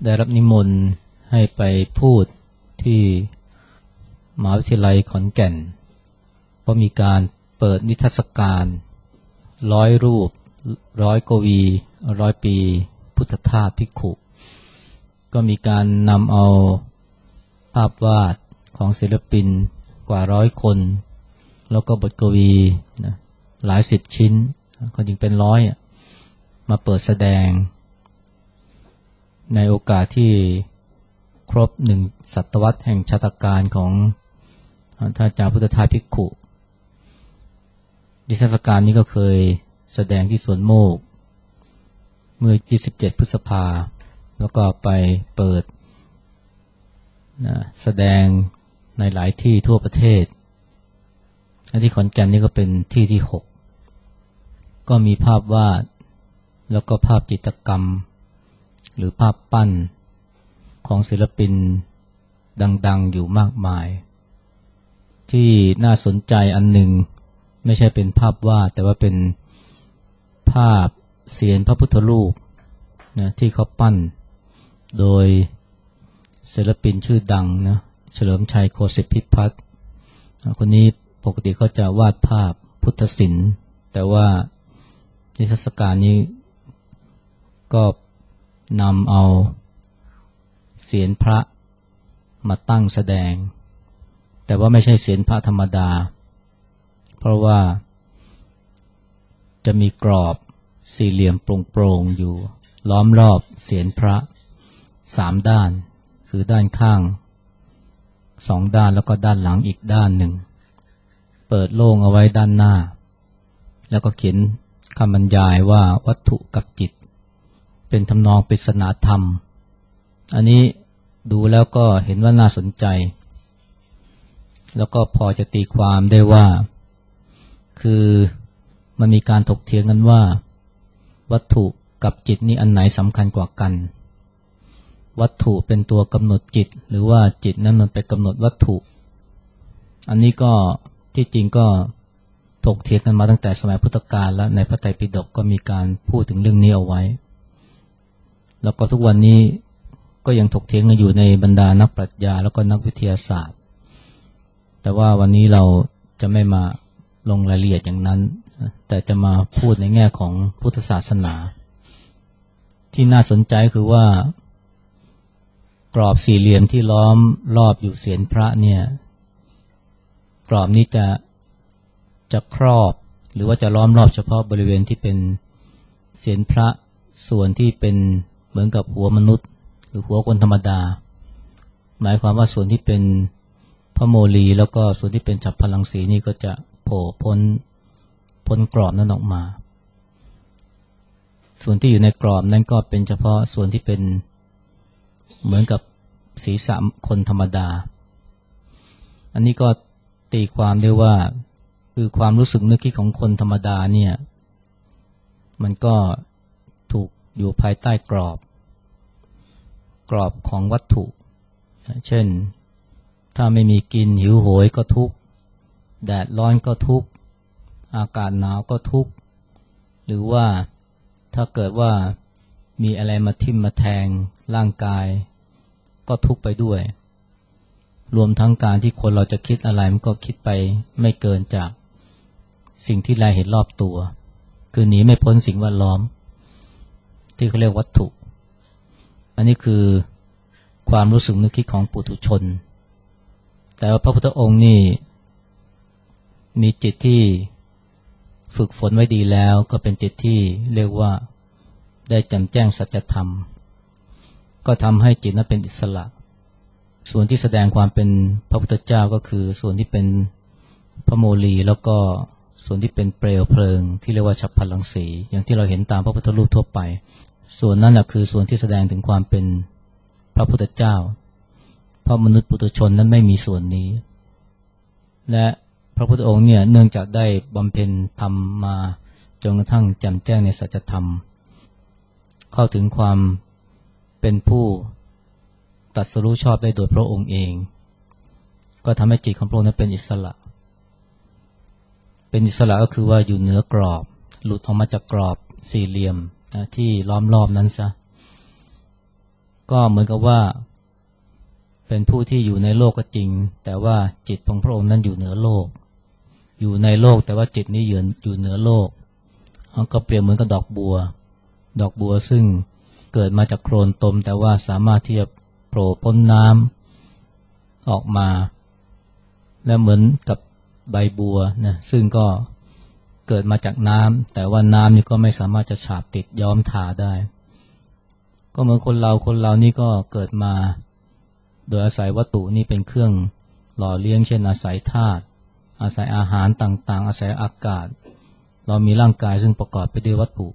ได้รับนิมนต์ให้ไปพูดที่มหาวิทยาลัยขอนแก่นเพราะมีการเปิดนิทรรศการ100 รูป100 กวี100 ปีพุทธทาสภิกขุก็มีการนำเอาภาพวาดของศิลปินกว่า100 คนแล้วก็บทกวีนะหลาย10 ชิ้นก็จริงเป็น100มาเปิดแสดงในโอกาสที่ครบ1 ศตวรรษแห่งชาตการของท่านอาจารย์พุทธทาสภิกขุนิทรรศการนี้ก็เคยแสดงที่สวนโมกเมื่อ27 พฤษภาแล้วก็ไปเปิดแสดงในหลายที่ทั่วประเทศที่ขอนแก่นนี่ก็เป็นที่ที่6ก็มีภาพวาดแล้วก็ภาพจิตรกรรมหรือภาพปั้นของศิลปินดังๆอยู่มากมายที่น่าสนใจอันหนึ่งไม่ใช่เป็นภาพวาดแต่ว่าเป็นภาพเสียนพระพุทธรูปนะที่เขาปั้นโดยศิลปินชื่อดังนะเฉลิมชัยโคสิทธิพิพัฒน์คนนี้ปกติเขาจะวาดภาพพุทธศิลป์แต่ว่านิทรรศการนี้ก็นำเอาเสียนพระมาตั้งแสดงแต่ว่าไม่ใช่เสียนพระธรรมดาเพราะว่าจะมีกรอบสี่เหลี่ยมโปร่งๆอยู่ล้อมรอบเสียนพระ3 ด้านคือด้านข้าง2 ด้านแล้วก็ด้านหลังอีกด้านหนึ่งเปิดโล่งเอาไว้ด้านหน้าแล้วก็เขียนคำบรรยายว่าวัตถุกับจิตเป็นทำนองปริศนาธรรมอันนี้ดูแล้วก็เห็นว่าน่าสนใจแล้วก็พอจะตีความได้ว่าคือมันมีการถกเถียงกันว่าวัตถุกับจิตนี่อันไหนสำคัญกว่ากันวัตถุเป็นตัวกำหนดจิตหรือว่าจิตนั้นมันไปกำหนดวัตถุอันนี้ก็ที่จริงก็ถกเถียงกันมาตั้งแต่สมัยพุทธกาลแล้วในพระไตรปิฎกก็มีการพูดถึงเรื่องนี้เอาไว้แล้วก็ทุกวันนี้ก็ยังถกเถียงกันอยู่ในบรรดานักปรัชญาแล้วก็นักวิทยาศาสตร์แต่ว่าวันนี้เราจะไม่มาลงรายละเอียดอย่างนั้นแต่จะมาพูดในแง่ของพุทธศาสนาที่น่าสนใจคือว่ากรอบสี่เหลี่ยมที่ล้อมรอบอยู่เศียรพระเนี่ยกรอบนี้จะครอบหรือว่าจะล้อมรอบเฉพาะบริเวณที่เป็นเศียรพระส่วนที่เป็นเหมือนกับหัวมนุษย์หรือหัวคนธรรมดาหมายความว่าส่วนที่เป็นพระโมลีแล้วก็ส่วนที่เป็นฉัพพลังสีนี่ก็จะโผล่พ้นกรอบนั้นออกมาส่วนที่อยู่ในกรอบนั้นก็เป็นเฉพาะส่วนที่เป็นเหมือนกับศีรษะคนธรรมดาอันนี้ก็ตีความได้ว่าคือความรู้สึกนึกคิดของคนธรรมดาเนี่ยมันก็ถูกอยู่ภายใต้กรอบของวัตถุเช่นถ้าไม่มีกินหิวโหยก็ทุกข์แดดร้อนก็ทุกข์อากาศหนาวก็ทุกข์หรือว่าถ้าเกิดว่ามีอะไรมาทิ่มมาแทงร่างกายก็ทุกข์ไปด้วยรวมทั้งการที่คนเราจะคิดอะไรมันก็คิดไปไม่เกินจากสิ่งที่เราเห็นรอบตัวคือหนีไม่พ้นสิ่งแวดล้อมที่เขาเรียกวัตถุอันนี้คือความรู้สึกนึกคิดของปุถุชนแต่ว่าพระพุทธองค์นี่มีจิตที่ฝึกฝนไว้ดีแล้วก็เป็นจิตที่เรียกว่าได้แจ่มแจ้งสัจธรรมก็ทำให้จิตนั้นเป็นอิสระส่วนที่แสดงความเป็นพระพุทธเจ้าก็คือส่วนที่เป็นพระโมลีแล้วก็ส่วนที่เป็นเปลวเพลิงที่เรียกว่าฉัพพลังสีอย่างที่เราเห็นตามพระพุทธรูปทั่วไปส่วนนั้นคือส่วนที่แสดงถึงความเป็นพระพุทธเจ้าเพราะมนุษย์ปุถุชนนั้นไม่มีส่วนนี้และพระพุทธองค์เนี่ยเนื่องจากได้บำเพ็ญธรรมมาจนกระทั่งแจ่มแจ้งในสัจธรรมเข้าถึงความเป็นผู้ตรัสรู้ชอบได้โดยพระองค์เองก็ทำให้จิตของพระองค์นั้นเป็นอิสระก็คือว่าอยู่เหนือกรอบหลุดออกมาจากกรอบสี่เหลี่ยมที่ล้อมรอบนั้นซะก็เหมือนกับว่าเป็นผู้ที่อยู่ในโลกก็จริงแต่ว่าจิตของพระองค์นั้นอยู่เหนือโลกอยู่ในโลกแต่ว่าจิตนี้อยู่เหนือโลกก็เปรียบเหมือนกับดอกบัวซึ่งเกิดมาจากโคลนตมแต่ว่าสามารถที่จะโผล่พ้นน้ำออกมาและเหมือนกับใบบัวนะซึ่งก็เกิดมาจากน้ำแต่ว่าน้ำนี่ก็ไม่สามารถจะฉาบติดย้อมทาได้ก็เหมือนคนเรานี่ก็เกิดมาโดยอาศัยวัตถุนี่เป็นเครื่องหล่อเลี้ยงเช่นอาศัยธาตุอาศัยอาหารต่างๆอาศัยอากาศเรามีร่างกายซึ่งประกอบไปด้วยวัตถุ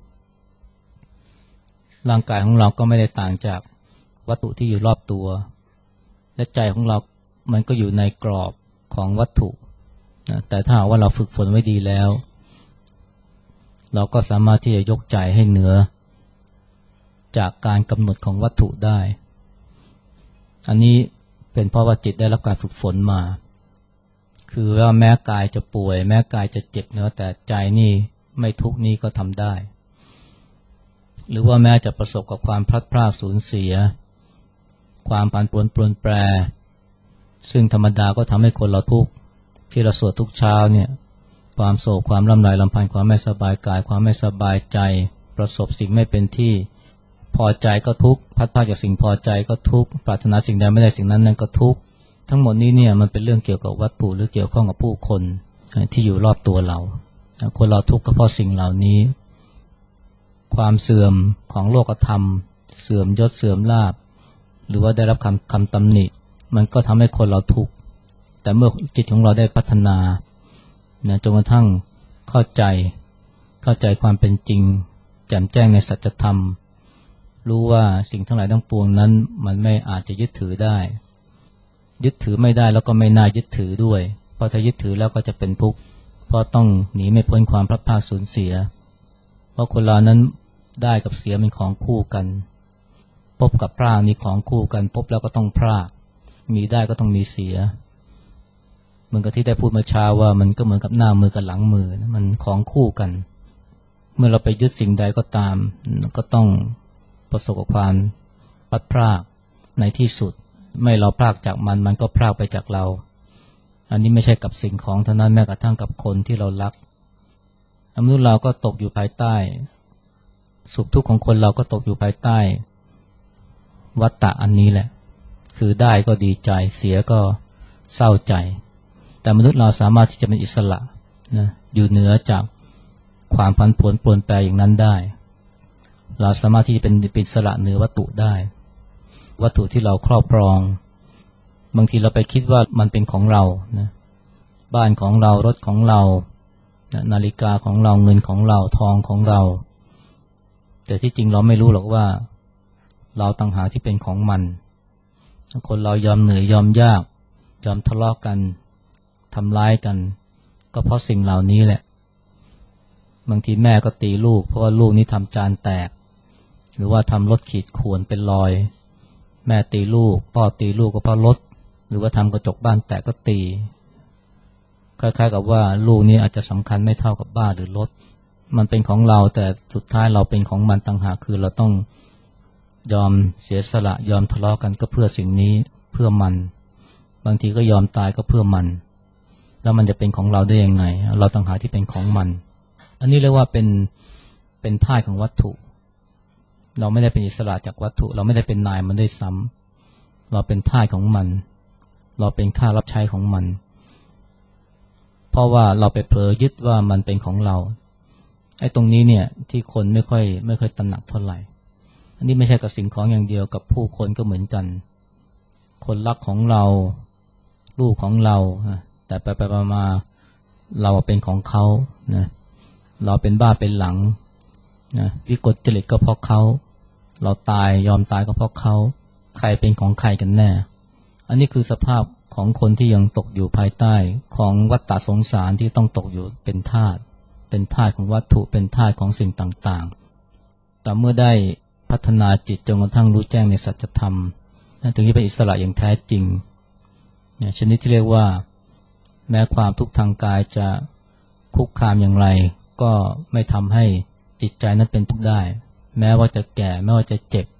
ร่างกายของเราก็ไม่ได้ต่างจากวัตถุที่อยู่รอบตัวและใจของเรามันก็อยู่ในกรอบของวัตถุนะแต่ถ้าว่าเราฝึกฝนไว้ดีแล้วเราก็สามารถที่จะยกใจให้เหนือจากการกำหนดของวัตถุได้อันนี้เป็นเพราะว่าจิตได้รับการฝึกฝนมาคือว่าแม้กายจะป่วยแม้กายจะเจ็บเนอะแต่ใจนี่ไม่ทุกข์นี่ก็ทำได้หรือว่าแม้จะประสบกับความพลัดพรากสูญเสียความผันผวนเปลี่ยนแปรซึ่งธรรมดาก็ทำให้คนเราทุกข์ที่เราสวดทุกเช้าเนี่ยความโศกความลำไรลำพันธ์ความไม่สบายกายความไม่สบายใจประสบสิ่งไม่เป็นที่พอใจก็ทุกข์พัดพรากจากสิ่งพอใจก็ทุกข์ปรารถนาสิ่งใดไม่ได้สิ่งนั้นนั่นก็ทุกข์ทั้งหมดนี้เนี่ยมันเป็นเรื่องเกี่ยวกับวัตถุหรือเกี่ยวข้องกับผู้คนที่อยู่รอบตัวเราคนเราทุกข์ก็เพราะสิ่งเหล่านี้ความเสื่อมของโลกธรรมเสื่อมยศเสื่อมลาภหรือว่าได้รับคำตำหนิมันก็ทำให้คนเราทุกข์แต่เมื่อจิตของเราได้พัฒนาจนกระทั่งเข้าใจความเป็นจริงแจ่มแจ้งในสัจธรรมรู้ว่าสิ่งทั้งหลายทั้งปวงนั้นมันไม่อาจจะยึดถือได้ยึดถือไม่ได้แล้วก็ไม่น่ายึดถือด้วยเพราะถ้ายึดถือแล้วก็จะเป็นทุกข์เพราะต้องหนีไม่พ้นความพลัดพรากสูญเสียเพราะคนเรานั้นได้กับเสียเป็นของคู่กันพบกับพรากนี่ของคู่กันพบแล้วก็ต้องพรากมีได้ก็ต้องมีเสียเหมือนกับที่ได้พูดเมื่อเช้าว่ามันก็เหมือนกับหน้ามือกับหลังมือมันของคู่กันเมื่อเราไปยึดสิ่งใดก็ตามก็ต้องประสบกับความพลัดพรากในที่สุดไม่เราพรากจากมันก็พรากไปจากเราอันนี้ไม่ใช่กับสิ่งของเท่านั้นแม้กระทั่งกับคนที่เรารักมนุษย์เราก็ตกอยู่ภายใต้สุขทุกข์ของคนเราก็ตกอยู่ภายใต้วัฏฏะอันนี้แหละคือได้ก็ดีใจเสียก็เศร้าใจแต่มนุษย์เราสามารถที่จะเป็นอิสระนะอยู่เหนือจากความผันผวนเปลี่ยนแปลงอย่างนั้นได้เราสามารถที่จะเป็นอิสระเหนือวัตถุได้วัตถุที่เราครอบครองบางทีเราไปคิดว่ามันเป็นของเรานะบ้านของเรารถของเรานาฬิกาของเราเงินของเราทองของเราแต่ที่จริงเราไม่รู้หรอกว่าเราต่างหากที่เป็นของมันคนเรายอมเหนื่อยยอมยากยอมทะเลาะกันทำร้ายกันก็เพราะสิ่งเหล่านี้แหละบางทีแม่ก็ตีลูกเพราะว่าลูกนี่ทำจานแตกหรือว่าทำรถขีดข่วนเป็นรอยแม่ตีลูกพ่อตีลูกก็เพราะรถหรือว่าทำกระจกบ้านแตกก็ตีคล้ายๆกับว่าลูกนี้อาจจะสำคัญไม่เท่ากับบ้านหรือรถมันเป็นของเราแต่สุดท้ายเราเป็นของมันต่างหากคือเราต้องยอมเสียสละยอมทะเลาะกันก็เพื่อสิ่งนี้เพื่อมันบางทีก็ยอมตายก็เพื่อมันแล้วมันจะเป็นของเราได้ยังไงเราต่างหากที่เป็นของมันอันนี้เรียกว่าเป็นทาสของวัตถุเราไม่ได้เป็นอิสระจากวัตถุเราไม่ได้เป็นนายมันด้วยซ้ำเราเป็นทาสของมันเราเป็นข้ารับใช้ของมันเพราะว่าเราไปเผลอยึดว่ามันเป็นของเราไอ้ตรงนี้เนี่ยที่คนไม่ค่อยตระหนักเท่าไหร่อันนี้ไม่ใช่กับสิ่งของอย่างเดียวกับผู้คนก็เหมือนกันคนรักของเราลูกของเราแต่ไปมาเราเป็นของเขานะเราเป็นบ้าเป็นหลังนะวิกลจริตก็เพราะเขาเราตายยอมตายก็เพราะเขาใครเป็นของใครกันแน่อันนี้คือสภาพของคนที่ยังตกอยู่ภายใต้ของวัฏฏะสงสารที่ต้องตกอยู่เป็นทาสของวัตถุเป็นทาสของสิ่งต่างๆแต่เมื่อได้พัฒนาจิตจนกระทั่งรู้แจ้งในสัจธรรมถึงจะเป็นอิสระอย่างแท้จริงชนิดที่เรียกว่าแม้ความทุกข์ทางกายจะคุกคามอย่างไรก็ไม่ทำให้จิตใจนั้นเป็นทุกข์ได้แม้ว่าจะแก่แม้ว่าจะเจ็บ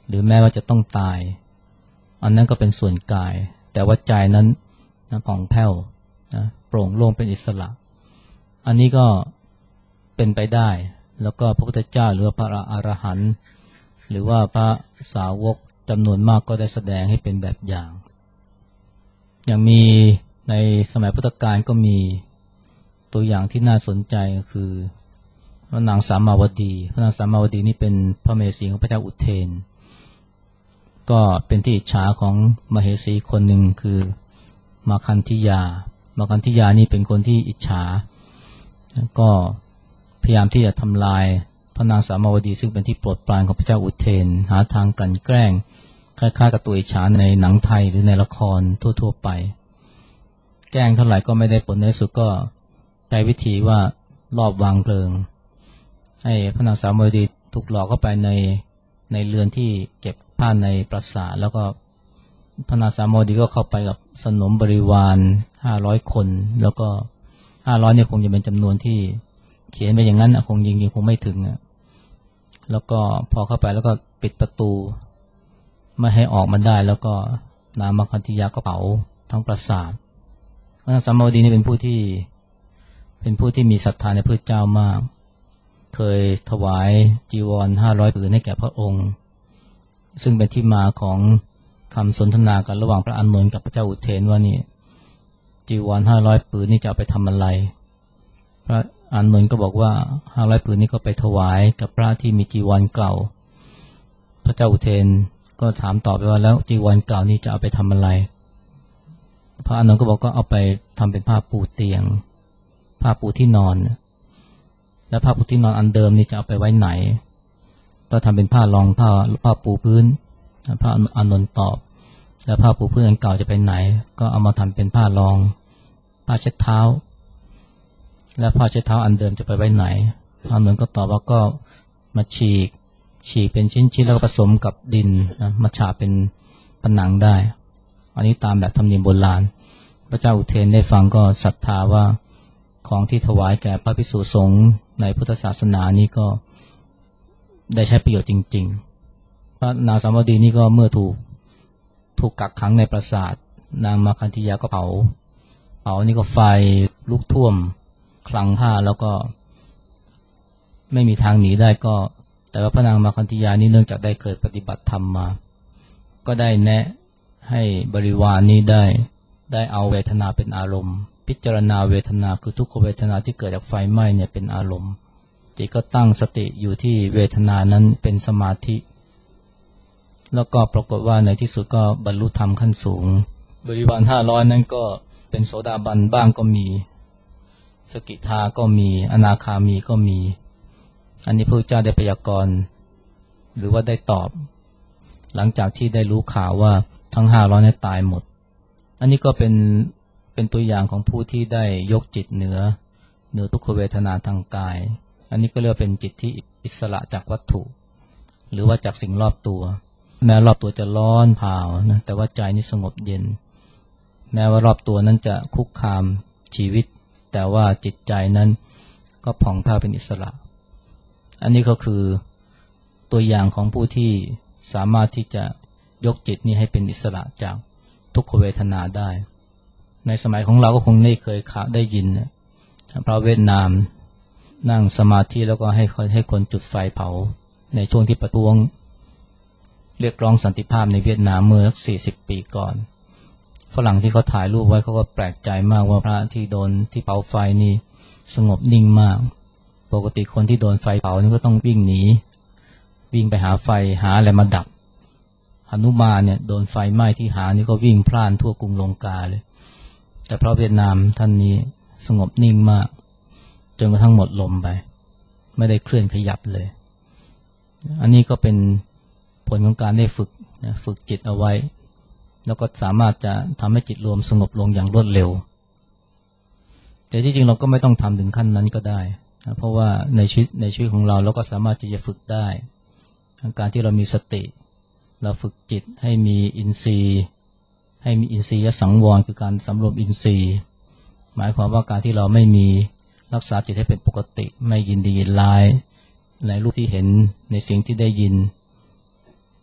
หรือแม้ว่าจะต้องตายอันนั้นก็เป็นส่วนกายแต่ว่าใจนั้นนะผ่องแผ้วนะโปร่งโล่งเป็นอิสระอันนี้ก็เป็นไปได้แล้วก็พระพุทธเจ้าหรือว่าพระอรหันต์หรือว่าพระสาวกจำนวนมากก็ได้แสดงให้เป็นแบบอย่างอย่างมีในสมัยพุทธกาลก็มีตัวอย่างที่น่าสนใจก็คือพระนางสามาวดีพระนางสามาวดีนี่เป็นพระมเหสีของพระเจ้าอุเทนก็เป็นที่อิจฉาของมเหสีคนหนึ่งคือมาคันธิยานี่เป็นคนที่อิจฉาก็พยายามที่จะทำลายพระนางสามาวดีซึ่งเป็นที่โปรดปรานของพระเจ้าอุเทนหาทางกลั่นแกล้งคล้ายๆกับตัวอิจฉาในหนังไทยหรือในละครทั่วๆไปแกล้งเท่าไหร่ก็ไม่ได้ผลในสุดก็ใช้วิธีว่ารอบวางเพลิงให้พระนางสามาวดีถูกหลอกเข้าไปในเรือนที่เก็บผ้าในปราสาทแล้วก็พระนางสามาวดีก็เข้าไปกับสนมบริวาร500คนแล้วก็500เนี่ยคงจะเป็นจำนวนที่เขียนไปอย่างนั้นคงยิงคงไม่ถึงแล้วก็พอเข้าไปแล้วก็ปิดประตูไม่ให้ออกมาได้แล้วก็นางมาคันธิยาก็เผาทั้งปราสาทพระนางสามาวดีนี่เป็นผู้ที่มีศรัทธาในพระเจ้ามากเคยถวายจีวร500 ผืนให้แก่พระองค์ซึ่งเป็นที่มาของคำสนทนากันระหว่างพระอานนท์กับพระเจ้าอุเทนว่านี่จีวร500 ผืนนี่จะเอาไปทำอะไรพระอานนท์ก็บอกว่า500 ผืนนี้ก็ไปถวายกับพระที่มีจีวรเก่าพระเจ้าอุเทนก็ถามตอบไปว่าแล้วจีวรเก่านี่จะเอาไปทำอะไรพระอานนท์ก็บอกก็เอาไปทำเป็นผ้าปูเตียงผ้าปูที่นอนแล้วผ้าปูที่นอนอันเดิมนี่จะเอาไปไว้ไหนก็ทำเป็นผ้ารองผ้าปูพื้นพระอานนท์ตอบแล้วผ้าปูพื้นอันเก่าจะไปไหนก็เอามาทำเป็นผ้ารองผ้าเช็ดเท้าแล้วผ้าเช็ดเท้าอันเดิมจะไปไว้ไหนพระอานนท์ก็ตอบว่าก็มาฉีกเป็นชิ้นๆแล้วก็ผสมกับดินนะมาฉาบเป็นผนังได้อันนี้ตามแบบธรรมเนียมโบราณพระเจ้าอุเทนได้ฟังก็ศรัทธาว่าของที่ถวายแก่พระภิกษุสงฆ์ในพุทธศาสนานี้ก็ได้ใช้ประโยชน์จริงๆพระนางสามาวดีนี่ก็เมื่อถูกกักขังในปราสาทนางมาคันธิยาก็เผานี่ก็ไฟลุกท่วมคลังผ้าแล้วก็ไม่มีทางหนีได้ก็แต่ว่าพระนางมาคันธิยานี่เนื่องจากได้เคยปฏิบัติธรรมมาก็ได้แนะให้บริวารนี้ได้เอาเวทนาเป็นอารมณ์พิจารณาเวทนาคือทุกขเวทนาที่เกิดจากไฟไหม้เนี่ยเป็นอารมณ์จิตก็ตั้งสติอยู่ที่เวทนานั้นเป็นสมาธิแล้วก็ปรากฏว่าในที่สุดก็บรรลุธรรมขั้นสูงบริวาร500นั้นก็เป็นโสดาบันบ้างก็มีสกิทาก็มีอนาคามีก็มีอันนี้พระเจ้าได้พยากรณ์หรือว่าได้ตอบหลังจากที่ได้รู้ข่าวว่าทั้ง500นั้นตายหมดอันนี้ก็เป็นตัวอย่างของผู้ที่ได้ยกจิตเหนือทุกขเวทนาทางกายอันนี้ก็เรียกว่าเป็นจิตที่อิสระจากวัตถุหรือว่าจากสิ่งรอบตัวแม้รอบตัวจะร้อนเผานะแต่ว่าใจนี่สงบเย็นแม้ว่ารอบตัวนั้นจะคุกคามชีวิตแต่ว่าจิตใจนั้นก็ผ่องแผ้วเป็นอิสระอันนี้ก็คือตัวอย่างของผู้ที่สามารถที่จะยกจิตนี้ให้เป็นอิสระจากทุกขเวทนาได้ในสมัยของเราก็คงเคยได้ยินพระเวียดนามนั่งสมาธิแล้วก็ให้คนจุดไฟเผาในช่วงที่ประท้วงเรียกร้องสันติภาพในเวียดนามเมื่อ40 ปีก่อนฝรั่งที่เขาถ่ายรูปไว้เขาก็แปลกใจมากว่าพระที่โดนที่เผาไฟนี่สงบนิ่งมากปกติคนที่โดนไฟเผานี่ก็ต้องวิ่งหนีวิ่งไปหาไฟหาอะไรมาดับหนุมานเนี่ยโดนไฟไหม้ที่หางนี่ก็วิ่งพล่านทั่วกรุงลงกาเลยแต่พระเวียดนามท่านนี้สงบนิ่งมากจนกระทั่งหมดลมไปไม่ได้เคลื่อนขยับเลยอันนี้ก็เป็นผลของการได้ฝึกจิตเอาไว้แล้วก็สามารถจะทำให้จิตรวมสงบลงอย่างรวดเร็วแต่ที่จริงเราก็ไม่ต้องทำถึงขั้นนั้นก็ได้เพราะว่าในชีวิตของเราก็สามารถที่จะฝึกได้การที่เรามีสติเราฝึกจิตให้มีอินทรีย์สังวรคือการสำรวมอินทรีย์หมายความว่าการที่เราไม่มีรักษาจิตให้เป็นปกติไม่ยินดียินร้ายในรูปที่เห็นในเสียงที่ได้ยิน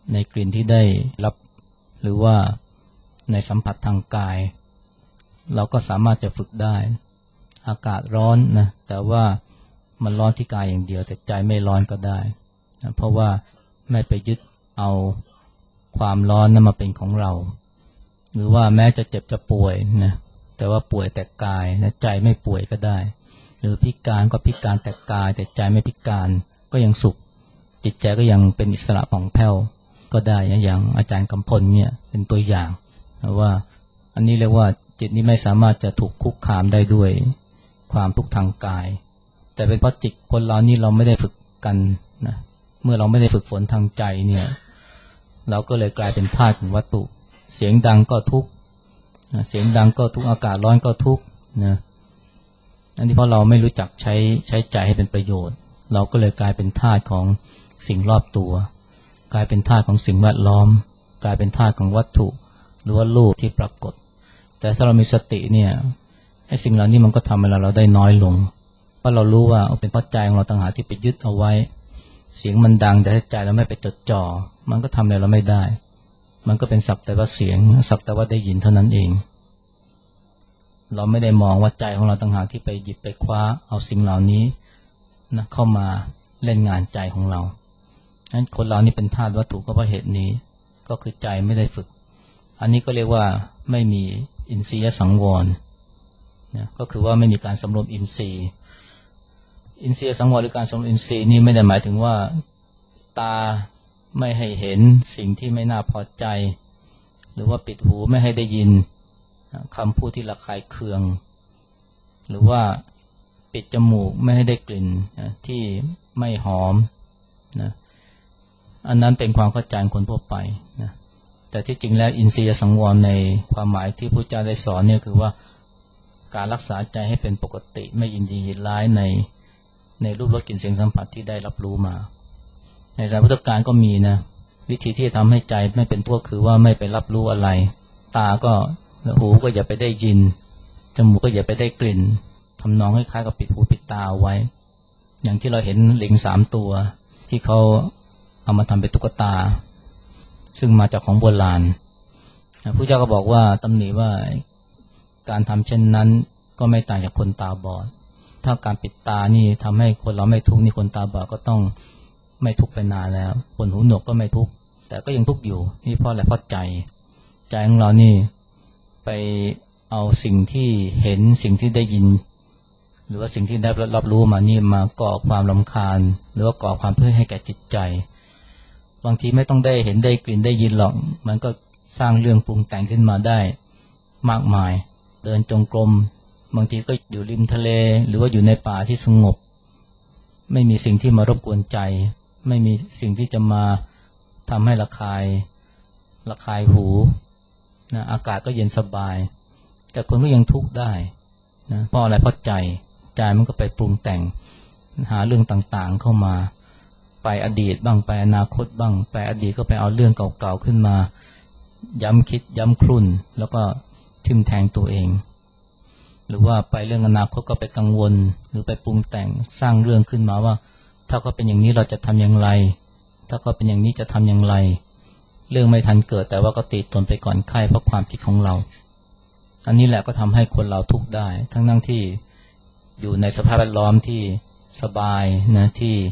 ในกลิ่นที่ได้รับหรือว่าในสัมผัสทางกายเราก็สามารถจะฝึกได้อากาศร้อนนะแต่ว่ามันร้อนที่กายอย่างเดียวแต่ใจไม่ร้อนก็ได้นะเพราะว่าไม่ไปยึดเอาความร้อนนั้นมาเป็นของเราหรือว่าแม้จะเจ็บจะป่วยนะแต่ว่าป่วยแต่กายนะใจไม่ป่วยก็ได้หรือพิการก็พิการแต่กายแต่ใจไม่พิการก็ยังสุขจิตใจก็ยังเป็นอิสระผ่องแผ้วก็ได้นะอย่างอาจารย์กำพลเนี่ยเป็นตัวอย่างนะว่าอันนี้เรียกว่าจิตนี้ไม่สามารถจะถูกคุกคามได้ด้วยความทุกข์ทางกายแต่เป็นเพราะจิตคนเรานี่เราไม่ได้ฝึกกันนะเมื่อเราไม่ได้ฝึกฝนทางใจเนี่ยเราก็เลยกลายเป็นทาสของวัตถุเสียงดังก็ทุกข์เสียงดังก็ทุกข์อากาศร้อนก็ทุกข์นะอันนี้เพราะเราไม่รู้จักใช้ใจให้เป็นประโยชน์เราก็เลยกลายเป็นทาสของสิ่งรอบตัวกลายเป็นทาสของสิ่งแวดล้อมกลายเป็นทาสของวัตถุหรือว่ารูปที่ปรากฏแต่ถ้าเรามีสติเนี่ยไอ้สิ่งเหล่านี้มันก็ทำให้เราได้น้อยลงเพราะเรารู้ว่าเป็นเพราะใจของเราต่างหากที่ไปยึดเอาไว้เสียงมันดังแต่ใจเราไม่ไปจดจ่อมันก็ทำอะไรเราไม่ได้มันก็เป็นสักแต่ว่าเสียงสักแต่ว่าได้ยินเท่านั้นเองเราไม่ได้มองว่าใจของเราต่างหากที่ไปหยิบไปคว้าเอาสิ่งเหล่านี้นะเข้ามาเล่นงานใจของเรางั้นคนเรานี่เป็นทาสวัตถุก็เพราะเหตุนี้ก็คือใจไม่ได้ฝึกอันนี้ก็เรียกว่าไม่มีอินทรียสังวรนะก็คือว่าไม่มีการสำรวมอินทรีย์อินทรียสังวรหรือการสำรวมอินทรีย์นี่ไม่ได้หมายถึงว่าตาไม่ให้เห็นสิ่งที่ไม่น่าพอใจหรือว่าปิดหูไม่ให้ได้ยินคำพูดที่ระคายเคืองหรือว่าปิดจมูกไม่ให้ได้กลิ่นที่ไม่หอมนะอันนั้นเป็นความเข้าใจคนทั่วไปนะแต่ที่จริงแล้วอินทรียสังวรในความหมายที่พระเจ้าได้สอนเนี่ยคือว่าการรักษาใจให้เป็นปกติไม่ยินดียินร้ายในรูปรสกลิ่นเสียงสัมผัสที่ได้รับรู้มาในสายพุทธกาลก็มีนะวิธีที่จะทำให้ใจไม่เป็นทุกข์คือว่าไม่ไปรับรู้อะไรตาก็หูก็อย่าไปได้ยินจมูกก็อย่าไปได้กลิ่นทำนองคล้ายๆกับปิดหูปิดตาไว้อย่างที่เราเห็นลิง3 ตัวที่เขาเอามาทำเป็นตุ๊กตาซึ่งมาจากของโบราณพระเจ้าก็บอกว่าตำหนิว่าการทำเช่นนั้นก็ไม่ต่างจากคนตาบอดถ้าการปิดตานี่ทำให้คนเราไม่ทุกข์นี่คนตาบอดก็ต้องไม่ทุกข์ไปนานแล้วคนหูหนวกก็ไม่ทุกข์แต่ก็ยังทุกข์อยู่นี่เพราะอะไรเพราะใจของเรานี่ไปเอาสิ่งที่เห็นสิ่งที่ได้ยินหรือว่าสิ่งที่ได้รับรู้มานี่มาก่อความรำคาญหรือว่าก่อความเพื่อให้แก่จิตใจบางทีไม่ต้องได้เห็นได้กลิ่นได้ยินหรอกมันก็สร้างเรื่องปรุงแต่งขึ้นมาได้มากมายเดินจงกรมบางทีก็อยู่ริมทะเลหรือว่าอยู่ในป่าที่สงบไม่มีสิ่งที่มารบกวนใจไม่มีสิ่งที่จะมาทำให้ระคายหูนะอากาศก็เย็นสบายแต่คนก็ยังทุกข์ได้นะเพราะอะไรเพราะใจมันก็ไปปรุงแต่งหาเรื่องต่างๆเข้ามาไปอดีตบ้างไปอนาคตบ้างไปอดีตก็ไปเอาเรื่องเก่าๆขึ้นมาย้ำคิดย้ำครุ่นแล้วก็ทิ่มแทงตัวเองหรือว่าไปเรื่องอนาคตก็ไปกังวลหรือไปปรุงแต่งสร้างเรื่องขึ้นมาว่าถ้าเขาเป็นอย่างนี้เราจะทำอย่างไรถ้าเขาเป็นอย่างนี้จะทำอย่างไรเรื่องไม่ทันเกิดแต่ว่าก็ตีตนไปก่อนไข้เพราะความคิดของเราอันนี้แหละก็ทำให้คนเราทุกข์ได้ทั้งที่อยู่ในสภาพแวดล้อมที่สบายนะ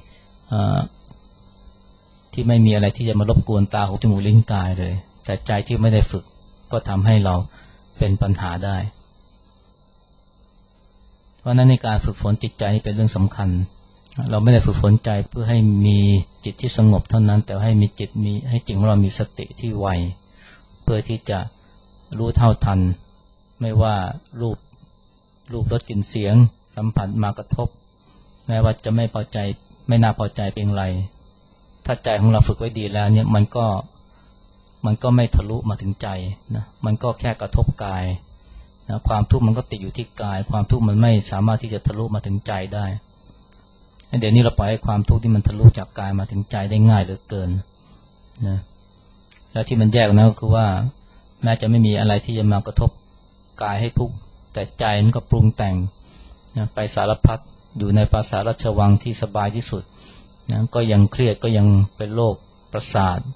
ที่ไม่มีอะไรที่จะมารบกวนตาหูจมูกลิ้นกายเลยแต่ใจที่ไม่ได้ฝึกก็ทำให้เราเป็นปัญหาได้เพราะนั้นในการฝึกฝนจิตใจนี่เป็นเรื่องสำคัญเราไม่ได้ฝึกฝนใจเพื่อให้มีจิตที่สงบเท่านั้นแต่ให้มีจิตให้จิตของเรามีสติที่ไวเพื่อที่จะรู้เท่าทันไม่ว่ารูปรสกลิ่นเสียงสัมผัสมากระทบแม้ว่าจะไม่พอใจไม่น่าพอใจเป็นไรถ้าใจของเราฝึกไว้ดีแล้วเนี่ยมันก็ไม่ทะลุมาถึงใจนะมันก็แค่กระทบกายนะความทุกข์มันก็ติดอยู่ที่กายความทุกข์มันไม่สามารถที่จะทะลุมาถึงใจได้เดี๋ยวนี้เราปล่อยให้ความทุกข์ที่มันทะลุจากกายมาถึงใจได้ง่ายเหลือเกินนะแล้วที่มันแยกนะก็คือว่าแม้จะไม่มีอะไรที่จะมากระทบกายให้ทุกข์แต่ใจมันก็ปรุงแต่งนะไปสารพัดอยู่ในปราสาทราชวังที่สบายที่สุดนะก็ยังเครียดก็ยังเป็นโรคประสาท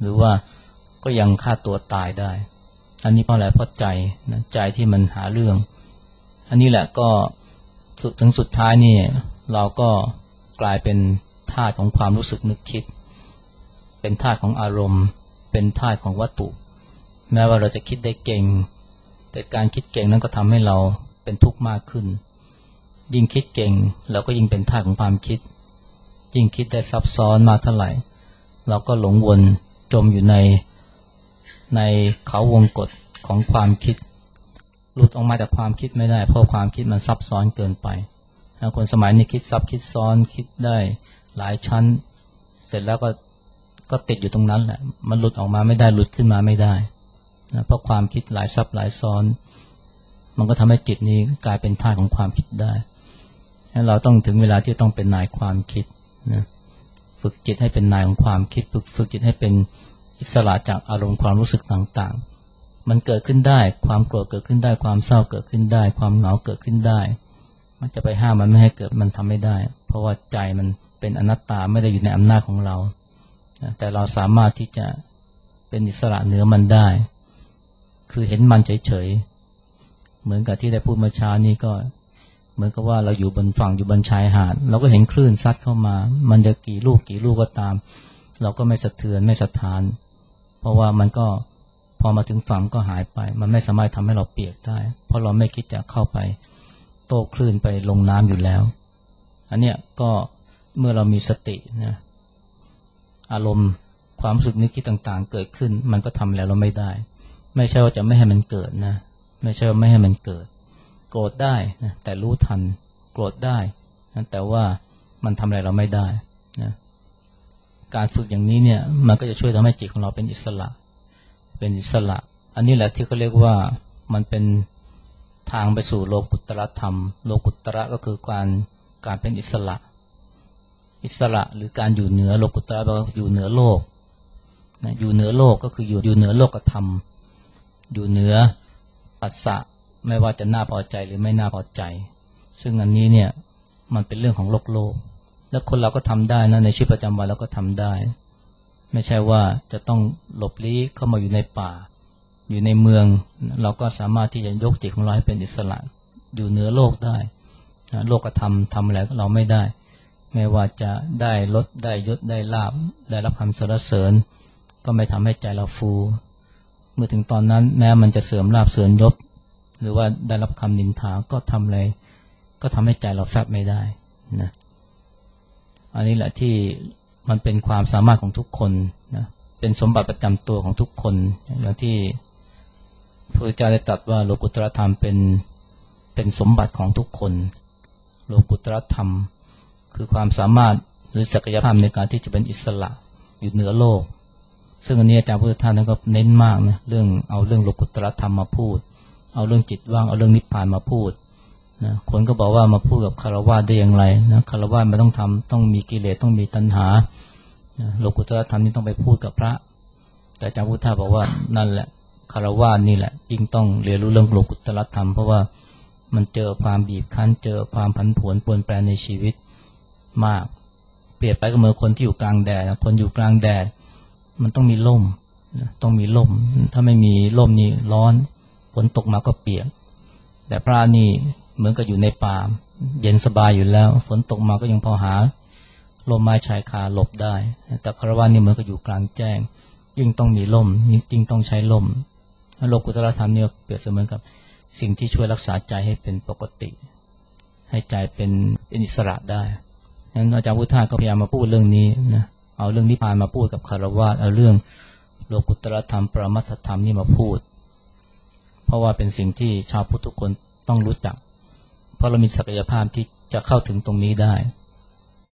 หรือว่าก็ยังฆ่าตัวตายได้อันนี้เพราะอะไรเพราะใจนะใจที่มันหาเรื่องอันนี้แหละก็ถึงสุดท้ายนี่เราก็กลายเป็นทาสของความรู้สึกนึกคิดเป็นทาสของอารมณ์เป็นทาสของวัตถุแม้ว่าเราจะคิดได้เก่งแต่การคิดเก่งนั้นก็ทำให้เราเป็นทุกข์มากขึ้นยิ่งคิดเก่งเราก็ยิ่งเป็นทาสของความคิดยิ่งคิดได้ซับซ้อนมากเท่าไหร่เราก็หลงวนจมอยู่ในเขาวงกฏของความคิดหลุดออกมาจากความคิดไม่ได้เพราะความคิดมันซับซ้อนเกินไปคนสมัยนี้คิดซับคิดซ้อนคิดได้หลายชั้นเสร็จแล้วก็ติดอยู่ตรงนั้นแหละมันหลุดออกมาไม่ได้หลุดขึ้นมาไม่ได้นะเพราะความคิดหลายซับหลายซ้อนมันก็ทำให้จิตนี้กลายเป็นทาสของความคิดได้เราต้องถึงเวลาที่ต้องเป็นนายความคิดนะฝึกจิตให้เป็นนายของความคิดฝึกจิตให้เป็นอิสระจากอารมณ์ความรู้สึกต่างๆมันเกิดขึ้นได้ความโกรธเกิดขึ้นได้ความเศร้าเกิดขึ้นได้ความเหงาเกิดขึ้นได้มันจะไปห้ามมันไม่ให้เกิดมันทำไม่ได้เพราะว่าใจมันเป็นอนัตตาไม่ได้อยู่ในอำนาจของเราแต่เราสามารถที่จะเป็นอิสระเหนือมันได้คือเห็นมันเฉยๆเหมือนกับที่ได้พูดเมื่อเช้านี้ก็เหมือนกับว่าเราอยู่บนฝั่งอยู่บนชายหาดเราก็เห็นคลื่นซัดเข้ามามันจะกี่ลูกก็ตามเราก็ไม่สะเทือนไม่สะท้านเพราะว่ามันก็พอมาถึงฝั่งก็หายไปมันไม่สามารถทำให้เราเปียกได้เพราะเราไม่คิดจะเข้าไปโต้คลื่นไปลงน้ำอยู่แล้วอันเนี้ยก็เมื่อเรามีสตินะอารมณ์ความรู้สึกนึกคิดต่างๆเกิดขึ้นมันก็ทำแล้วเราไม่ได้ไม่ใช่ว่าจะไม่ให้มันเกิดนะไม่ใช่ว่าไม่ให้มันเกิดโกรธได้นะแต่รู้ทันโกรธได้นะแต่ว่ามันทำอะไรเราไม่ได้นะการฝึกอย่างนี้เนี่ยมันก็จะช่วยทำให้จิตของเราเป็นอิสระอันนี้แหละที่เขาเรียกว่ามันเป็นทางไปสู่โลกุตตรธรรมโลกุตตระก็คือการเป็นอิสระหรือการอยู่เหนือโลกุตตระแปลว่าอยู่เหนือโลกนะอยู่เหนือโลกก็คืออยู่เหนือโลกธรรมอยู่เหนือปัสสะไม่ว่าจะน่าพอใจหรือไม่น่าพอใจซึ่งอันนี้เนี่ยมันเป็นเรื่องของโลกแล้วคนเราก็ทำได้นะในชีวิตประจำวันเราก็ทำได้ไม่ใช่ว่าจะต้องหลบลี้เข้ามาอยู่ในป่าอยู่ในเมืองเราก็สามารถที่จะยกจิตของเราให้เป็นอิสระอยู่เหนือโลกได้โลกธรรมทำอะไรเราไม่ได้ไม่ว่าจะได้ลดได้ยศได้ลาภได้รับคำสรรเสริญก็ไม่ทำให้ใจเราฟูเมื่อถึงตอนนั้นแม้มันจะเสื่อมลาภเสื่อมยศหรือว่าได้รับคำนินทาก็ทำอะไรก็ทำให้ใจเราแฟบไม่ได้นะอันนี้แหละที่มันเป็นความสามารถของทุกคนนะเป็นสมบัติประจำตัวของทุกคนอย่างที่พระพุทธเจ้าได้ตรัสว่าโลกุตตรธรรมเป็นสมบัติของทุกคนโลกุตตรธรรมคือความสามารถหรือศักยภาพในการที่จะเป็นอิสระอยู่เหนือโลกซึ่งอันนี้อาจารย์พุทธทาสนั้นก็เน้นมากนะเรื่องโลกุตตรธรรมมาพูดเอาเรื่องจิตว่างเอาเรื่องนิพพานมาพูดนะคนก็บอกว่ามาพูดกับคฤหัสถ์ได้อย่างไรนะคฤหัสถ์มันต้องมีกิเลสต้องมีตัณหานะโลกุตตรธรรมนี่ต้องไปพูดกับพระแต่อาจารย์พุทธทาสบอกว่านั่นแหละคฤหัสถ์นี่แหละยิ่งต้องเรียนรู้เรื่องโลกุตตรธรรมเพราะว่ามันเจอความบีบคั้นเจอความผันผวนปรวนแปรในชีวิตมากเปรียบไปก็เหมือนคนที่อยู่กลางแดดคนอยู่กลางแดดมันต้องมีร่มต้องมีร่มถ้าไม่มีร่มนี่ร้อนฝนตกมาก็เปียกแต่พระนี่เหมือนกับอยู่ในป่าเย็นสบายอยู่แล้วฝนตกมาก็ยังพอหาร่มไม้ชายคาหลบได้แต่คฤหัสถ์นี่เหมือนกับอยู่กลางแจ้งยิ่งต้องมีร่มยิ่งต้องใช้ร่มโลกุตตรธรรมเนี่ยเปรียบเสมือนกับสิ่งที่ช่วยรักษาใจให้เป็นปกติให้ใจเป็นอิสระได้งั้นอาจารย์พุทธทาสก็พยายามมาพูดเรื่องนี้นะเอาเรื่องนิพพานมาพูดกับคฤหัสถ์เอาเรื่องโลกุตตรธรรมปรมัตถธรรมนี่มาพูดเพราะว่าเป็นสิ่งที่ชาวพุทธทุกคนต้องรู้จักเพราะเรามีศักยภาพที่จะเข้าถึงตรงนี้ได้